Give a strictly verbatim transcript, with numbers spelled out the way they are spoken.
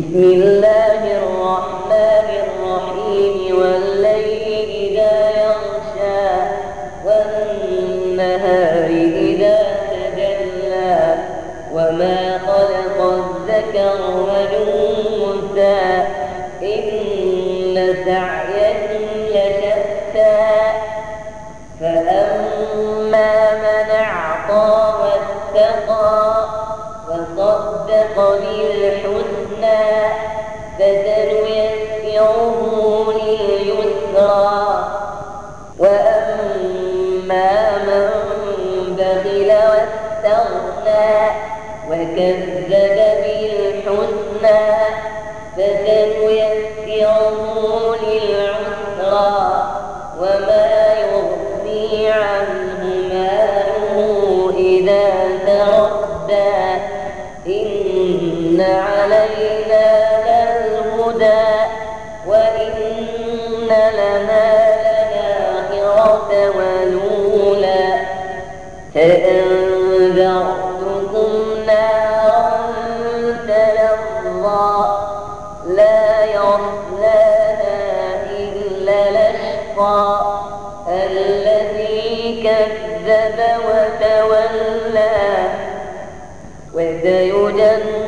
بسم الله الرحمن الرحيم والليل إذا يغشى والنهار إذا تجلى وما خلق الذكر والأنثى إن سعيكم لشتى فأما من أعطى واتقى وصدق بالحسنى فسنيسره لليسرى وأما من بخل واستغنى وكذب بالحسنى فسنيسره للعسرى وما يغني عنه ماله إذا تردى إن علينا للهدى وإن لنا للآخرة والأولى فأنذرتكم نارا تلظى لا يصلاها إلا الأشقى الذي كذب وتولى وسيجنبها